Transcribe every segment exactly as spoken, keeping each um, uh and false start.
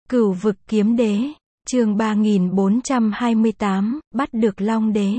Cửu vực kiếm đế, chương ba nghìn bốn trăm hai mươi tám, bắt được Long đế.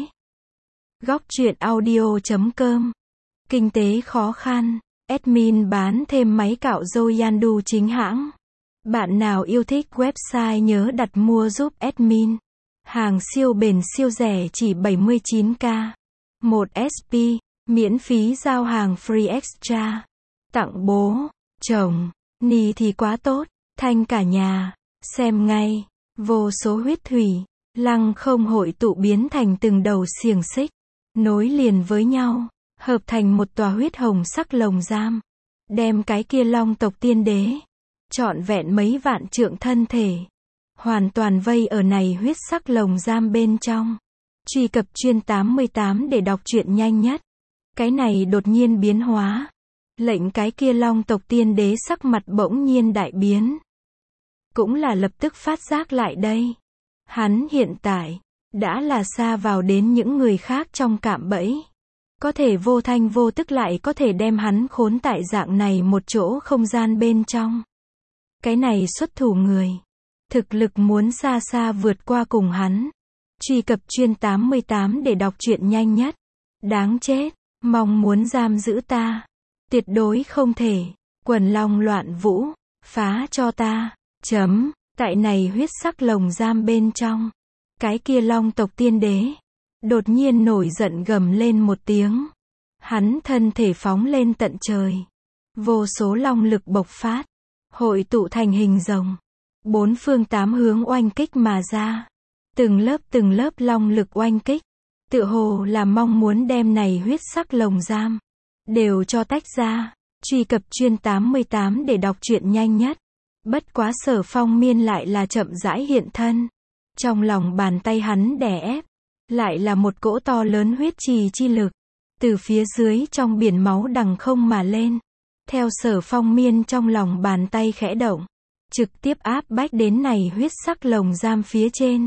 Góc truyện audio chấm com. Kinh tế khó khăn, admin bán thêm máy cạo râu Yandu chính hãng. Bạn nào yêu thích website nhớ đặt mua giúp admin. Hàng siêu bền siêu rẻ chỉ bảy mươi chín k. một ét pê, miễn phí giao hàng free extra. Tặng bố, chồng, ni thì quá tốt, thanh cả nhà. Xem ngay, vô số huyết thủy, lăng không hội tụ biến thành từng đầu xiềng xích, nối liền với nhau, hợp thành một tòa huyết hồng sắc lồng giam. Đem cái kia long tộc tiên đế, trọn vẹn mấy vạn trượng thân thể, hoàn toàn vây ở này huyết sắc lồng giam bên trong. Truy cập chuyên tám mươi tám để đọc truyện nhanh nhất. Cái này đột nhiên biến hóa, lệnh cái kia long tộc tiên đế sắc mặt bỗng nhiên đại biến. Cũng là lập tức phát giác lại đây. Hắn hiện tại, đã là xa vào đến những người khác trong cạm bẫy. Có thể vô thanh vô tức lại có thể đem hắn khốn tại dạng này một chỗ không gian bên trong. Cái này xuất thủ người, thực lực muốn xa xa vượt qua cùng hắn. Truy cập chuyên tám mươi tám để đọc truyện nhanh nhất. Đáng chết, mong muốn giam giữ ta. Tuyệt đối không thể. Quần long loạn vũ, phá cho ta. Chấm, tại này huyết sắc lồng giam bên trong. Cái kia long tộc tiên đế, đột nhiên nổi giận gầm lên một tiếng. Hắn thân thể phóng lên tận trời. Vô số long lực bộc phát, hội tụ thành hình rồng. Bốn phương tám hướng oanh kích mà ra. Từng lớp từng lớp long lực oanh kích. Tựa hồ là mong muốn đem này huyết sắc lồng giam, đều cho tách ra. Truy cập chuyên tám mươi tám để đọc truyện nhanh nhất. Bất quá Sở Phong Miên lại là chậm rãi hiện thân. Trong lòng bàn tay hắn đè ép, lại là một cỗ to lớn huyết trì chi lực. Từ phía dưới trong biển máu đằng không mà lên. Theo Sở Phong Miên trong lòng bàn tay khẽ động, trực tiếp áp bách đến này huyết sắc lồng giam phía trên.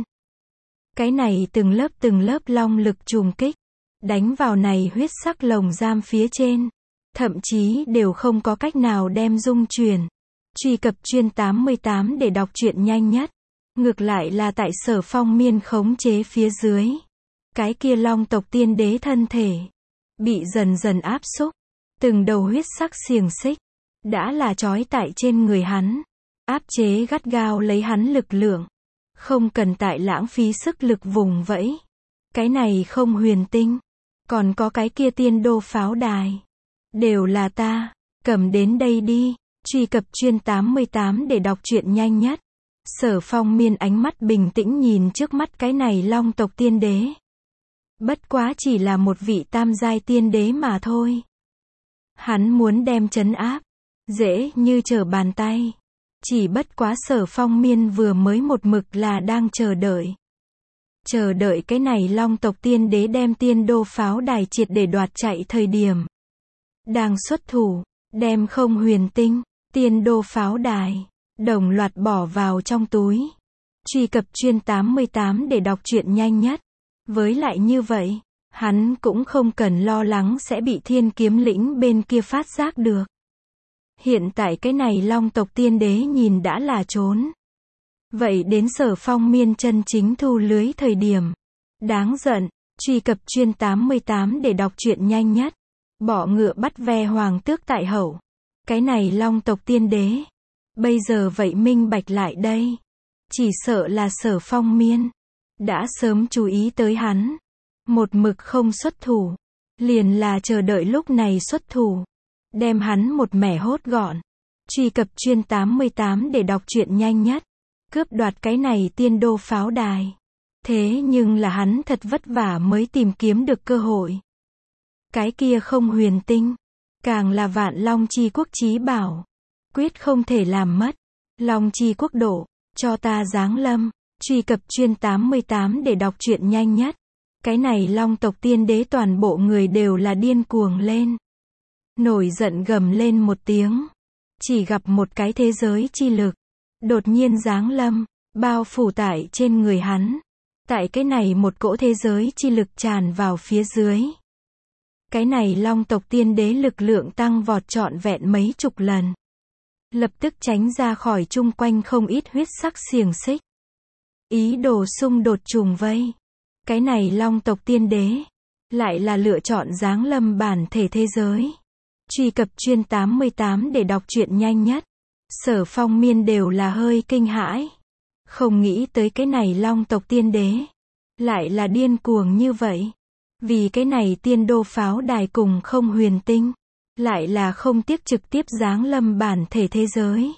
Cái này từng lớp từng lớp long lực trùng kích, đánh vào này huyết sắc lồng giam phía trên. Thậm chí đều không có cách nào đem dung chuyển. Truy cập chuyên tám mươi tám để đọc truyện nhanh nhất. Ngược lại là tại Sở Phong Miên khống chế phía dưới. Cái kia long tộc tiên đế thân thể, bị dần dần áp xúc. Từng đầu huyết sắc xiềng xích, đã là trói tại trên người hắn. Áp chế gắt gao lấy hắn lực lượng. Không cần tại lãng phí sức lực vùng vẫy. Cái này không huyền tinh. Còn có cái kia tiên đô pháo đài. Đều là ta, cầm đến đây đi. Truy cập chuyên tám mươi tám để đọc truyện nhanh nhất. Sở Phong Miên ánh mắt bình tĩnh nhìn trước mắt cái này long tộc tiên đế. Bất quá chỉ là một vị tam giai tiên đế mà thôi. Hắn muốn đem trấn áp, dễ như trở bàn tay. Chỉ bất quá Sở Phong Miên vừa mới một mực là đang chờ đợi. Chờ đợi cái này long tộc tiên đế đem tiên đô pháo đài triệt để đoạt chạy thời điểm. Đang xuất thủ, đem không huyền tinh, tiên đô pháo đài, đồng loạt bỏ vào trong túi. Truy cập chuyên tám mươi tám để đọc truyện nhanh nhất. Với lại như vậy, hắn cũng không cần lo lắng sẽ bị thiên kiếm lĩnh bên kia phát giác được. Hiện tại cái này long tộc tiên đế nhìn đã là trốn. Vậy đến Sở Phong Miên chân chính thu lưới thời điểm. Đáng giận. Truy cập chuyên tám mươi tám để đọc truyện nhanh nhất. Bỏ ngựa bắt ve hoàng tước tại hậu. Cái này long tộc tiên đế, bây giờ vậy minh bạch lại đây. Chỉ sợ là Sở Phong Miên đã sớm chú ý tới hắn. Một mực không xuất thủ, liền là chờ đợi lúc này xuất thủ, đem hắn một mẻ hốt gọn. Truy cập chuyên tám mươi tám để đọc truyện nhanh nhất. Cướp đoạt cái này tiên đô pháo đài. Thế nhưng là hắn thật vất vả mới tìm kiếm được cơ hội. Cái kia không huyền tinh, càng là vạn long chi quốc chí bảo, quyết không thể làm mất. Long chi quốc độ, cho ta giáng lâm. Truy cập chuyên tám mươi tám để đọc truyện nhanh nhất. Cái này long tộc tiên đế toàn bộ người đều là điên cuồng lên. Nổi giận gầm lên một tiếng. Chỉ gặp một cái thế giới chi lực, đột nhiên giáng lâm, bao phủ tại trên người hắn. Tại cái này một cỗ thế giới chi lực tràn vào phía dưới. Cái này long tộc tiên đế lực lượng tăng vọt trọn vẹn mấy chục lần. lập tức tránh ra khỏi chung quanh không ít huyết sắc xiềng xích. Ý đồ xung đột trùng vây. Cái này Long tộc tiên đế, lại là lựa chọn giáng lâm bản thể thế giới. Truy cập chuyên tám mươi tám để đọc truyện nhanh nhất. Sở Phong Miên đều là hơi kinh hãi. Không nghĩ tới cái này Long tộc tiên đế, lại là điên cuồng như vậy. Vì cái này tiên đô pháo đài cùng không huyền tinh, lại là không tiếc trực tiếp giáng lâm bản thể thế giới.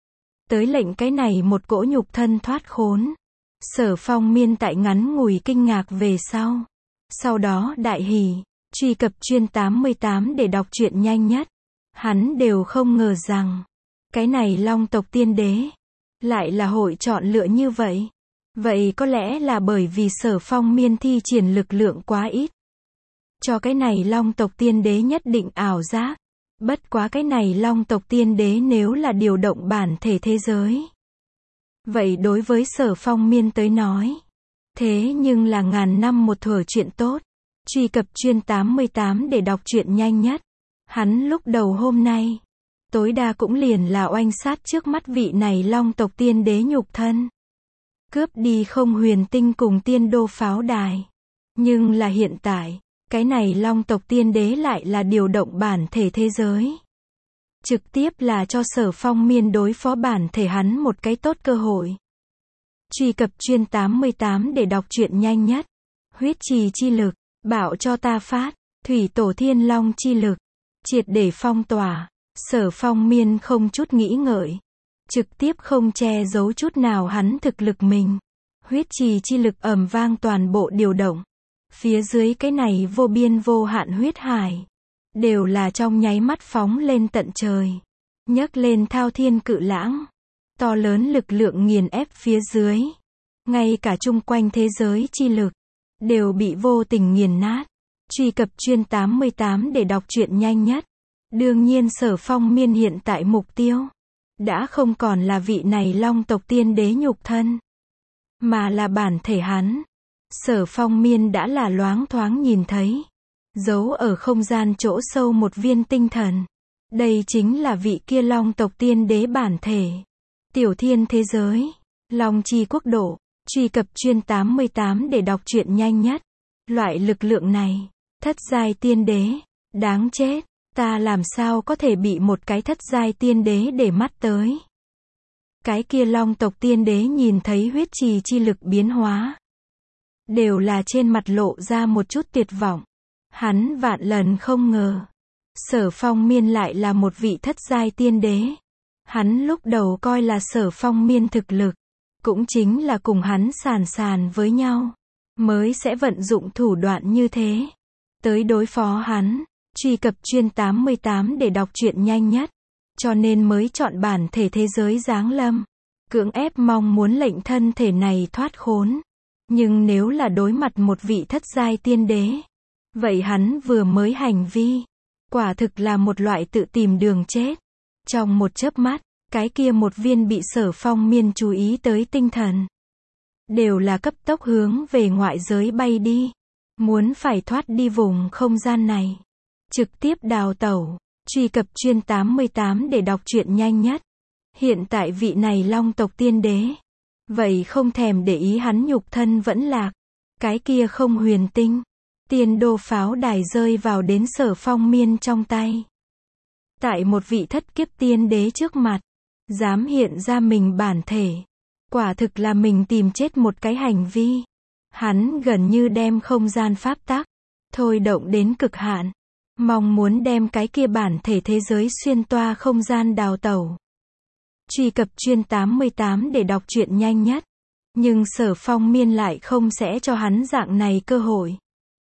Tới lệnh cái này một cỗ nhục thân thoát khốn. Sở Phong Miên tại ngắn ngủi kinh ngạc về sau. Sau đó đại hỉ, truy cập chuyên tám mươi tám để đọc truyện nhanh nhất. Hắn đều không ngờ rằng, cái này Long tộc tiên đế, lại là hội chọn lựa như vậy. Vậy có lẽ là bởi vì Sở Phong Miên thi triển lực lượng quá ít. Cho cái này Long tộc tiên đế nhất định ảo giác. Bất quá cái này Long tộc tiên đế nếu là điều động bản thể thế giới, vậy đối với Sở Phong Miên tới nói, thế nhưng là ngàn năm một thuở chuyện tốt. Truy cập chuyên tám mươi tám để đọc truyện nhanh nhất. Hắn lúc đầu hôm nay, tối đa cũng liền là oanh sát trước mắt vị này Long tộc tiên đế nhục thân. Cướp đi không huyền tinh cùng tiên đô pháo đài. Nhưng là hiện tại, cái này Long tộc tiên đế lại là điều động bản thể thế giới. Trực tiếp là cho Sở Phong Miên đối phó bản thể hắn một cái tốt cơ hội. Truy cập chuyên tám mươi tám để đọc truyện nhanh nhất. Huyết trì chi lực, bảo cho ta phát, thủy tổ thiên long chi lực, triệt để phong tỏa. Sở Phong Miên không chút nghĩ ngợi, trực tiếp không che giấu chút nào hắn thực lực mình. Huyết trì chi lực ầm vang toàn bộ điều động. Phía dưới cái này vô biên vô hạn huyết hải, đều là trong nháy mắt phóng lên tận trời. Nhấc lên thao thiên cự lãng. To lớn lực lượng nghiền ép phía dưới. Ngay cả chung quanh thế giới chi lực, đều bị vô tình nghiền nát. Truy cập chuyên tám mươi tám để đọc truyện nhanh nhất. Đương nhiên Sở Phong Miên hiện tại mục tiêu, đã không còn là vị này Long tộc tiên đế nhục thân, mà là bản thể hắn. Sở Phong Miên đã là loáng thoáng nhìn thấy, giấu ở không gian chỗ sâu một viên tinh thần. Đây chính là vị kia Long tộc tiên đế bản thể. Tiểu thiên thế giới, Long chi quốc độ. Truy cập chuyên tám mươi tám để đọc truyện nhanh nhất. Loại lực lượng này, thất giai tiên đế, đáng chết, ta làm sao có thể bị một cái thất giai tiên đế để mắt tới. Cái kia Long tộc tiên đế nhìn thấy huyết trì chi lực biến hóa, đều là trên mặt lộ ra một chút tuyệt vọng. Hắn vạn lần không ngờ, Sở Phong Miên lại là một vị thất giai tiên đế. Hắn lúc đầu coi là Sở Phong Miên thực lực, cũng chính là cùng hắn sàn sàn với nhau, mới sẽ vận dụng thủ đoạn như thế, tới đối phó hắn. Truy cập chuyên tám mươi tám để đọc truyện nhanh nhất. Cho nên mới chọn bản thể thế giới giáng lâm, cưỡng ép mong muốn lệnh thân thể này thoát khốn. Nhưng nếu là đối mặt một vị thất giai tiên đế, vậy hắn vừa mới hành vi, quả thực là một loại tự tìm đường chết. Trong một chớp mắt, cái kia một viên bị Sở Phong Miên chú ý tới tinh thần, đều là cấp tốc hướng về ngoại giới bay đi, muốn phải thoát đi vùng không gian này, trực tiếp đào tẩu. Truy cập chuyên tám mươi tám để đọc truyện nhanh nhất. Hiện tại vị này Long tộc tiên đế, vậy không thèm để ý hắn nhục thân vẫn lạc. Cái kia không huyền tinh, tiên đô pháo đài rơi vào đến Sở Phong Miên trong tay. Tại một vị thất kiếp tiên đế trước mặt, dám hiện ra mình bản thể, quả thực là mình tìm chết một cái hành vi. Hắn gần như đem không gian pháp tắc thôi động đến cực hạn, mong muốn đem cái kia bản thể thế giới xuyên toa không gian đào tẩu. Truy cập chuyên tám mươi tám để đọc truyện nhanh nhất. Nhưng Sở Phong Miên lại không sẽ cho hắn dạng này cơ hội.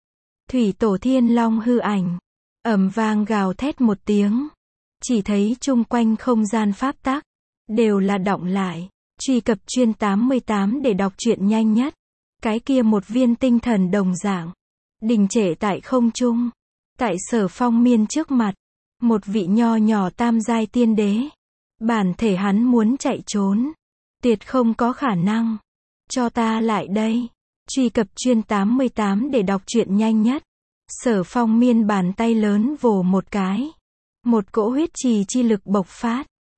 Thủy tổ thiên long hư ảnh, ầm vang gào thét một tiếng. Chỉ thấy chung quanh không gian pháp tắc, đều là đọng lại. Truy cập chuyên tám mươi tám để đọc truyện nhanh nhất. Cái kia một viên tinh thần đồng dạng, đình trệ tại không trung. Tại Sở Phong Miên trước mặt, một vị nho nhỏ tam giai tiên đế. Bản thể hắn muốn chạy trốn, tuyệt không có khả năng. Cho ta lại đây. Truy cập chuyên tám mươi tám để đọc truyện nhanh nhất. Sở Phong Miên bàn tay lớn vồ một cái. Một cỗ huyết trì chi lực bộc phát.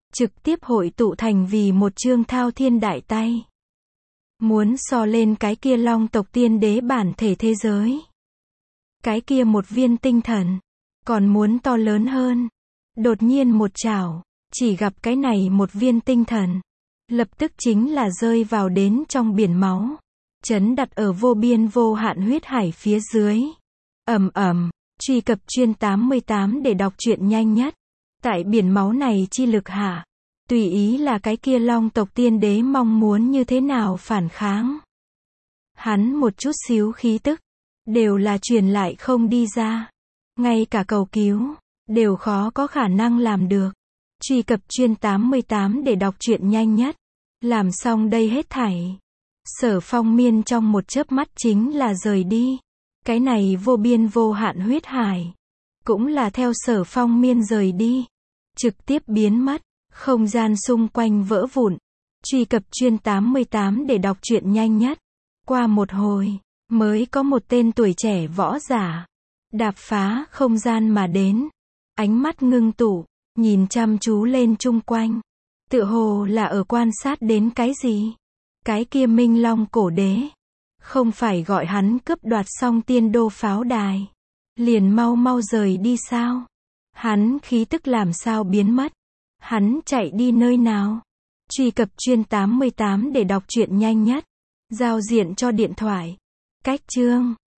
trực tiếp hội tụ thành vì một chương thao thiên đại tay. Muốn so lên cái kia long tộc tiên đế bản thể thế giới. Cái kia một viên tinh thần, còn muốn to lớn hơn. Đột nhiên một chảo, chỉ gặp cái này một viên tinh thần. Lập tức chính là rơi vào đến trong biển máu. Chấn đặt ở vô biên vô hạn huyết hải phía dưới. Ầm ầm, truy cập chuyên tám mươi tám để đọc truyện nhanh nhất. Tại biển máu này chi lực hạ. Tùy ý là cái kia long tộc tiên đế mong muốn như thế nào phản kháng. Hắn một chút xíu khí tức. Đều là truyền lại không đi ra. Ngay cả cầu cứu. Đều khó có khả năng làm được. Truy cập chuyên tám mươi tám để đọc truyện nhanh nhất. Làm xong đây hết thảy. Sở Phong Miên trong một chớp mắt chính là rời đi. Cái này vô biên vô hạn huyết hải. Cũng là theo Sở Phong Miên rời đi. Trực tiếp biến mất. Không gian xung quanh vỡ vụn. Truy cập chuyên tám mươi tám để đọc truyện nhanh nhất. Qua một hồi, mới có một tên tuổi trẻ võ giả. Đạp phá không gian mà đến. Ánh mắt ngưng tụ, nhìn chăm chú lên chung quanh. Tựa hồ là ở quan sát đến cái gì? Cái kia Minh Long cổ đế. Không phải gọi hắn cướp đoạt xong tiên đô pháo đài. Liền mau mau rời đi sao? Hắn khí tức làm sao biến mất? Hắn chạy đi nơi nào? Truy cập chuyên tám mươi tám để đọc truyện nhanh nhất. Giao diện cho điện thoại. Cách chương